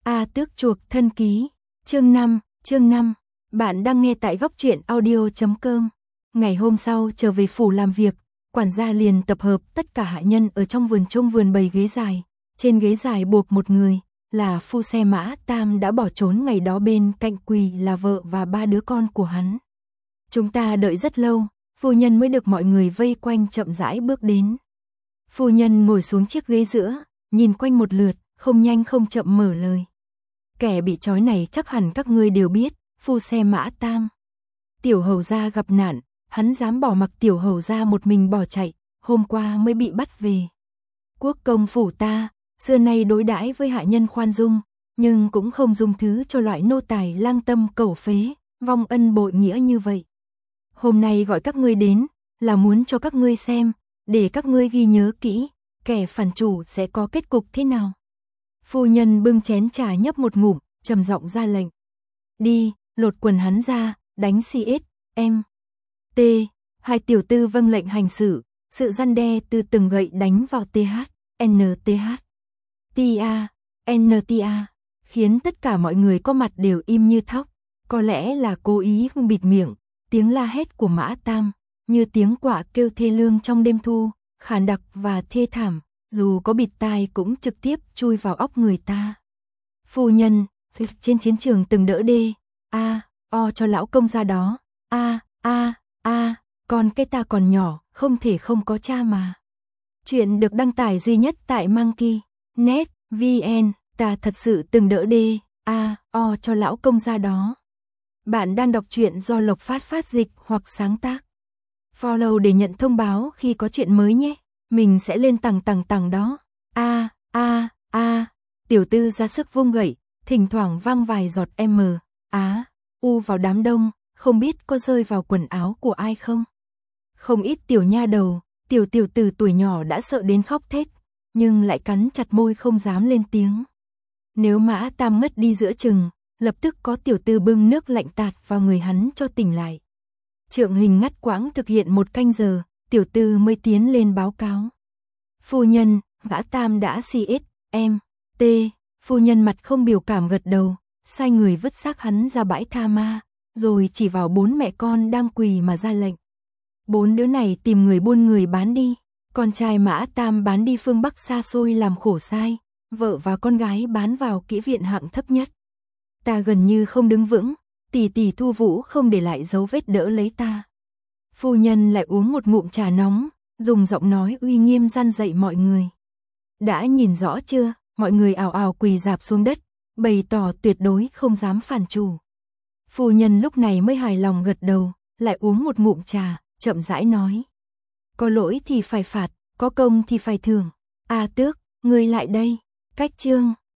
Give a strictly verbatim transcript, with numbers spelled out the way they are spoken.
A Tước chuộc thân ký, chương năm, chương năm. Bạn đang nghe tại góc truyện audio chấm com. Ngày hôm sau trở về phủ làm việc, quản gia liền tập hợp tất cả hạ nhân ở trong vườn trông vườn bày ghế dài. Trên ghế dài buộc một người, là phu xe Mã Tam đã bỏ trốn ngày đó, bên cạnh quỳ là vợ và ba đứa con của hắn. Chúng ta đợi rất lâu, phu nhân mới được mọi người vây quanh chậm rãi bước đến. Phu nhân ngồi xuống chiếc ghế giữa, nhìn quanh một lượt, không nhanh không chậm mở lời. Kẻ bị trói này chắc hẳn các ngươi đều biết, phu xe Mã Tam. Tiểu hầu gia gặp nạn, hắn dám bỏ mặc tiểu hầu gia một mình bỏ chạy, hôm qua mới bị bắt về. Quốc công phủ ta, xưa nay đối đãi với hạ nhân khoan dung, nhưng cũng không dung thứ cho loại nô tài lang tâm cẩu phế, vong ân bội nghĩa như vậy. Hôm nay gọi các ngươi đến, là muốn cho các ngươi xem, để các ngươi ghi nhớ kỹ, kẻ phản chủ sẽ có kết cục thế nào. Phu nhân bưng chén trà nhấp một ngụm, trầm giọng ra lệnh. Đi, lột quần hắn ra, đánh xê ét, em. T. Hai tiểu tư vâng lệnh hành xử, sự răn đe từ từng gậy đánh vào tê hát, en tê hát, tê a, en tê a, khiến tất cả mọi người có mặt đều im như thóc. Có lẽ là cố ý không bịt miệng, tiếng la hét của Mã Tam, như tiếng quạ kêu thê lương trong đêm thu, khàn đặc và thê thảm, dù có bịt tai cũng trực tiếp chui vào óc người ta. Phu nhân, trên chiến trường từng đỡ đê, a, o cho lão công gia đó, a, a, a, còn cái ta còn nhỏ, không thể không có cha mà. Chuyện được đăng tải duy nhất tại Monkey net vn, ta thật sự từng đỡ đê, a, o cho lão công gia đó. Bạn đang đọc truyện do Lộc Phát phát dịch hoặc sáng tác. Follow để nhận thông báo khi có chuyện mới nhé. Mình sẽ lên tầng tầng tầng đó. A, a, a. Tiểu tư ra sức vung gậy, thỉnh thoảng vang vài giọt M, á, u vào đám đông, không biết có rơi vào quần áo của ai không. Không ít tiểu nha đầu, tiểu tiểu tử tuổi nhỏ đã sợ đến khóc thét, nhưng lại cắn chặt môi không dám lên tiếng. Nếu Mã Tam ngất đi giữa chừng, lập tức có tiểu tư bưng nước lạnh tạt vào người hắn cho tỉnh lại. Trượng Hình ngắt quãng thực hiện một canh giờ, tiểu tư mới tiến lên báo cáo. Phu nhân, Mã Tam đã xê ét, em, t. Phu nhân mặt không biểu cảm gật đầu, sai người vứt xác hắn ra bãi tha ma, rồi chỉ vào bốn mẹ con đang quỳ mà ra lệnh. Bốn đứa này tìm người buôn người bán đi, con trai Mã Tam bán đi phương Bắc xa xôi làm khổ sai, vợ và con gái bán vào kỹ viện hạng thấp nhất. Ta gần như không đứng vững, tỷ tỷ Thu Vũ không để lại dấu vết đỡ lấy ta. Phu nhân lại uống một ngụm trà nóng, dùng giọng nói uy nghiêm răn dạy mọi người. Đã nhìn rõ chưa, mọi người ào ào quỳ rạp xuống đất, bày tỏ tuyệt đối không dám phản chủ. Phu nhân lúc này mới hài lòng gật đầu, lại uống một ngụm trà, chậm rãi nói. Có lỗi thì phải phạt, có công thì phải thưởng. A Tước, ngươi lại đây, cách chương.